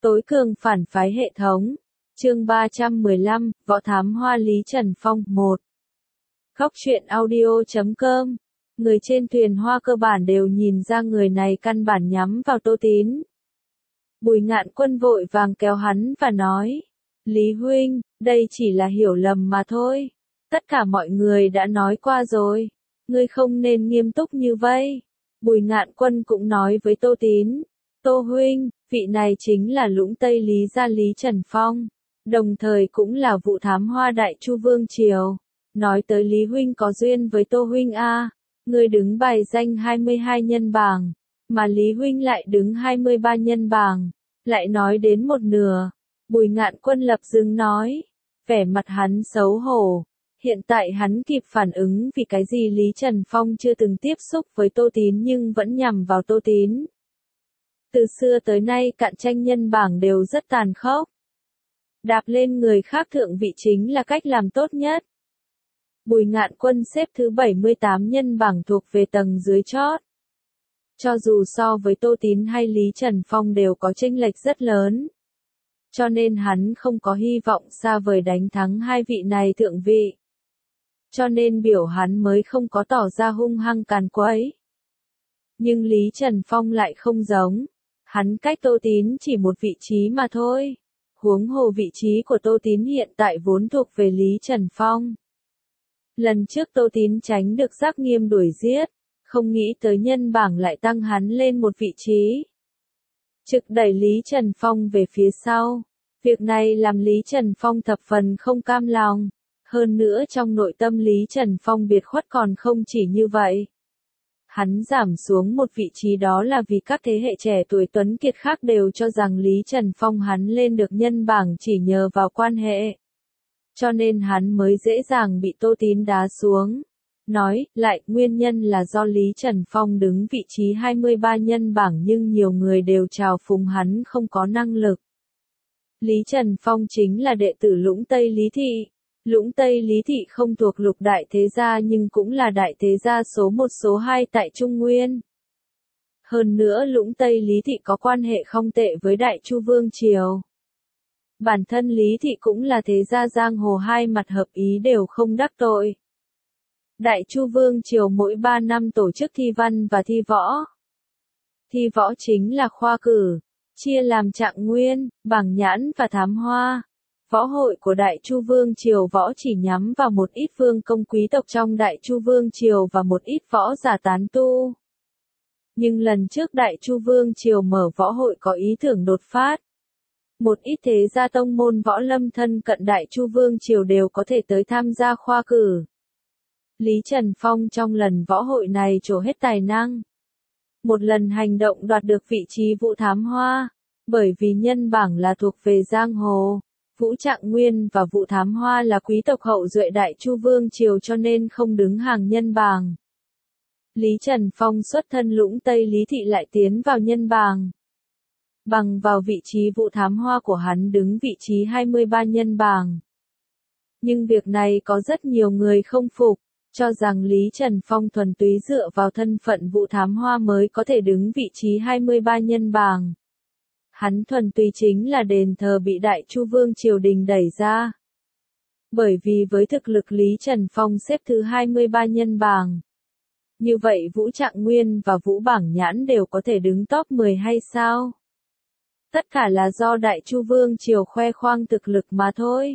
Tối cường phản phái hệ thống. Chương 315, Võ Thám Hoa Lý Trần Phong 1. Góc truyện audio.com. Người trên thuyền hoa cơ bản đều nhìn ra người này căn bản nhắm vào Tô Tín. Bùi Ngạn Quân vội vàng kéo hắn và nói, Lý huynh, đây chỉ là hiểu lầm mà thôi. Tất cả mọi người đã nói qua rồi. Ngươi không nên nghiêm túc như vậy. Bùi Ngạn Quân cũng nói với Tô Tín, Tô huynh, vị này chính là Lũng Tây Lý gia Lý Trần Phong, đồng thời cũng là vụ thám hoa Đại Chu Vương Triều. Nói tới Lý huynh có duyên với Tô huynh a, ngươi đứng bài danh 22 nhân bảng, mà Lý huynh lại đứng 23 nhân bảng, lại nói đến một nửa. Bùi Ngạn Quân lập dưng nói, vẻ mặt hắn xấu hổ. Hiện tại hắn kịp phản ứng vì cái gì Lý Trần Phong chưa từng tiếp xúc với Tô Tín nhưng vẫn nhằm vào Tô Tín. Từ xưa tới nay cạnh tranh nhân bảng đều rất tàn khốc. Đạp lên người khác thượng vị chính là cách làm tốt nhất. Bùi Ngạn Quân xếp thứ 78 nhân bảng thuộc về tầng dưới chót. Cho dù so với Tô Tín hay Lý Trần Phong đều có chênh lệch rất lớn. Cho nên hắn không có hy vọng xa vời đánh thắng hai vị này thượng vị. Cho nên biểu hắn mới không có tỏ ra hung hăng càn quấy. Nhưng Lý Trần Phong lại không giống. Hắn cách Tô Tín chỉ một vị trí mà thôi. Huống hồ vị trí của Tô Tín hiện tại vốn thuộc về Lý Trần Phong. Lần trước Tô Tín tránh được Giác Nghiêm đuổi giết, không nghĩ tới nhân bảng lại tăng hắn lên một vị trí. Trực đẩy Lý Trần Phong về phía sau. Việc này làm Lý Trần Phong thập phần không cam lòng. Hơn nữa trong nội tâm Lý Trần Phong biệt khuất còn không chỉ như vậy. Hắn giảm xuống một vị trí đó là vì các thế hệ trẻ tuổi tuấn kiệt khác đều cho rằng Lý Trần Phong hắn lên được nhân bảng chỉ nhờ vào quan hệ. Cho nên hắn mới dễ dàng bị Tô Tín đá xuống. Nói, lại, nguyên nhân là do Lý Trần Phong đứng vị trí 23 nhân bảng nhưng nhiều người đều trào phúng hắn không có năng lực. Lý Trần Phong chính là đệ tử Lũng Tây Lý Thị. Lũng Tây Lý Thị không thuộc lục đại thế gia nhưng cũng là đại thế gia số 1 số 2 tại Trung Nguyên. Hơn nữa Lũng Tây Lý Thị có quan hệ không tệ với Đại Chu Vương Triều. Bản thân Lý Thị cũng là thế gia giang hồ hai mặt hợp ý đều không đắc tội. Đại Chu Vương Triều mỗi 3 năm tổ chức thi văn và thi võ. Thi võ chính là khoa cử, chia làm trạng nguyên, bảng nhãn và thám hoa. Võ hội của Đại Chu Vương Triều võ chỉ nhắm vào một ít vương công quý tộc trong Đại Chu Vương Triều và một ít võ giả tán tu. Nhưng lần trước Đại Chu Vương Triều mở võ hội có ý tưởng đột phát. Một ít thế gia tông môn võ lâm thân cận Đại Chu Vương Triều đều có thể tới tham gia khoa cử. Lý Trần Phong trong lần võ hội này trổ hết tài năng. Một lần hành động đoạt được vị trí vụ thám hoa, bởi vì nhân bảng là thuộc về giang hồ. Vũ Trạng Nguyên và vụ thám hoa là quý tộc hậu duệ Đại Chu Vương Triều cho nên không đứng hàng nhân bảng. Lý Trần Phong xuất thân Lũng Tây Lý Thị lại tiến vào nhân bảng. Bằng vào vị trí vụ thám hoa của hắn đứng vị trí 23 nhân bảng. Nhưng việc này có rất nhiều người không phục, cho rằng Lý Trần Phong thuần túy dựa vào thân phận vụ thám hoa mới có thể đứng vị trí 23 nhân bảng. Hắn thuần túy chính là đền thờ bị Đại Chu Vương Triều đình đẩy ra. Bởi vì với thực lực Lý Trần Phong xếp thứ 23 nhân bảng. Như vậy Vũ Trạng Nguyên và Vũ Bảng Nhãn đều có thể đứng top 10 hay sao? Tất cả là do Đại Chu Vương Triều khoe khoang thực lực mà thôi.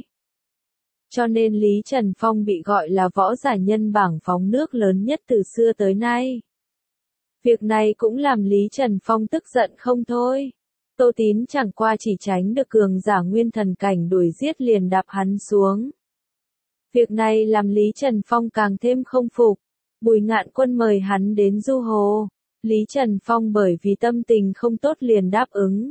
Cho nên Lý Trần Phong bị gọi là võ giả nhân bảng phóng nước lớn nhất từ xưa tới nay. Việc này cũng làm Lý Trần Phong tức giận không thôi. Tô Tín chẳng qua chỉ tránh được cường giả nguyên thần cảnh đuổi giết liền đạp hắn xuống. Việc này làm Lý Trần Phong càng thêm không phục. Bùi Ngạn Quân mời hắn đến du hồ. Lý Trần Phong bởi vì tâm tình không tốt liền đáp ứng.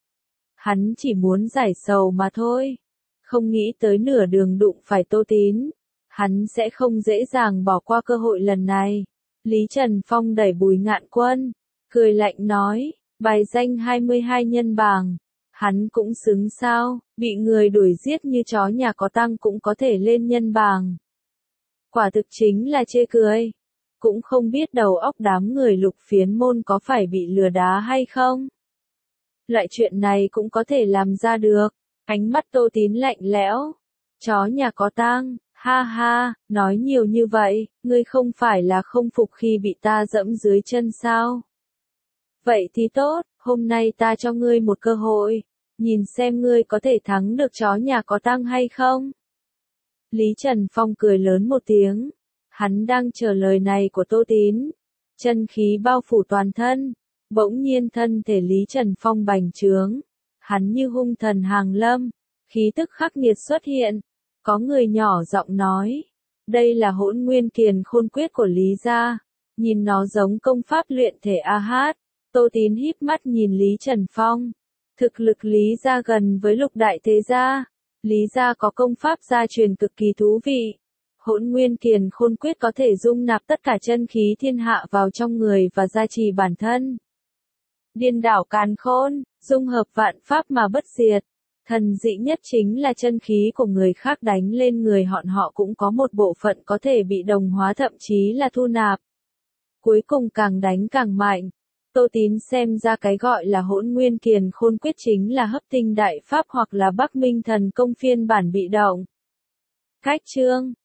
Hắn chỉ muốn giải sầu mà thôi. Không nghĩ tới nửa đường đụng phải Tô Tín. Hắn sẽ không dễ dàng bỏ qua cơ hội lần này. Lý Trần Phong đẩy Bùi Ngạn Quân, cười lạnh nói. Bài danh 22 nhân bảng, hắn cũng xứng sao, bị người đuổi giết như chó nhà có tăng cũng có thể lên nhân bảng. Quả thực chính là chê cười. Cũng không biết đầu óc đám người Lục Phiến môn có phải bị lừa đá hay không. Loại chuyện này cũng có thể làm ra được. Ánh mắt Tô Tín lạnh lẽo. Chó nhà có tang, ha ha, nói nhiều như vậy, ngươi không phải là không phục khi bị ta dẫm dưới chân sao? Vậy thì tốt, hôm nay ta cho ngươi một cơ hội, nhìn xem ngươi có thể thắng được chó nhà có tang hay không? Lý Trần Phong cười lớn một tiếng, hắn đang chờ lời này của Tô Tín. Chân khí bao phủ toàn thân, bỗng nhiên thân thể Lý Trần Phong bành trướng, hắn như hung thần hàng lâm, khí tức khắc nghiệt xuất hiện. Có người nhỏ giọng nói, đây là Hỗn Nguyên Kiền Khôn Quyết của Lý gia, nhìn nó giống công pháp luyện thể A-hát. Tô Tín híp mắt nhìn Lý Trần Phong, thực lực Lý gia gần với Lục đại thế gia, Lý gia có công pháp gia truyền cực kỳ thú vị. Hỗn Nguyên Kiền Khôn Quyết có thể dung nạp tất cả chân khí thiên hạ vào trong người và gia trì bản thân. Điên đảo càn khôn, dung hợp vạn pháp mà bất diệt. Thần dị nhất chính là chân khí của người khác đánh lên người họ cũng có một bộ phận có thể bị đồng hóa, thậm chí là thu nạp. Cuối cùng càng đánh càng mạnh. Tô Tín xem ra cái gọi là Hỗn Nguyên Kiền Khôn Quyết chính là Hấp Tinh Đại Pháp hoặc là Bắc Minh Thần Công phiên bản bị động. Khách chương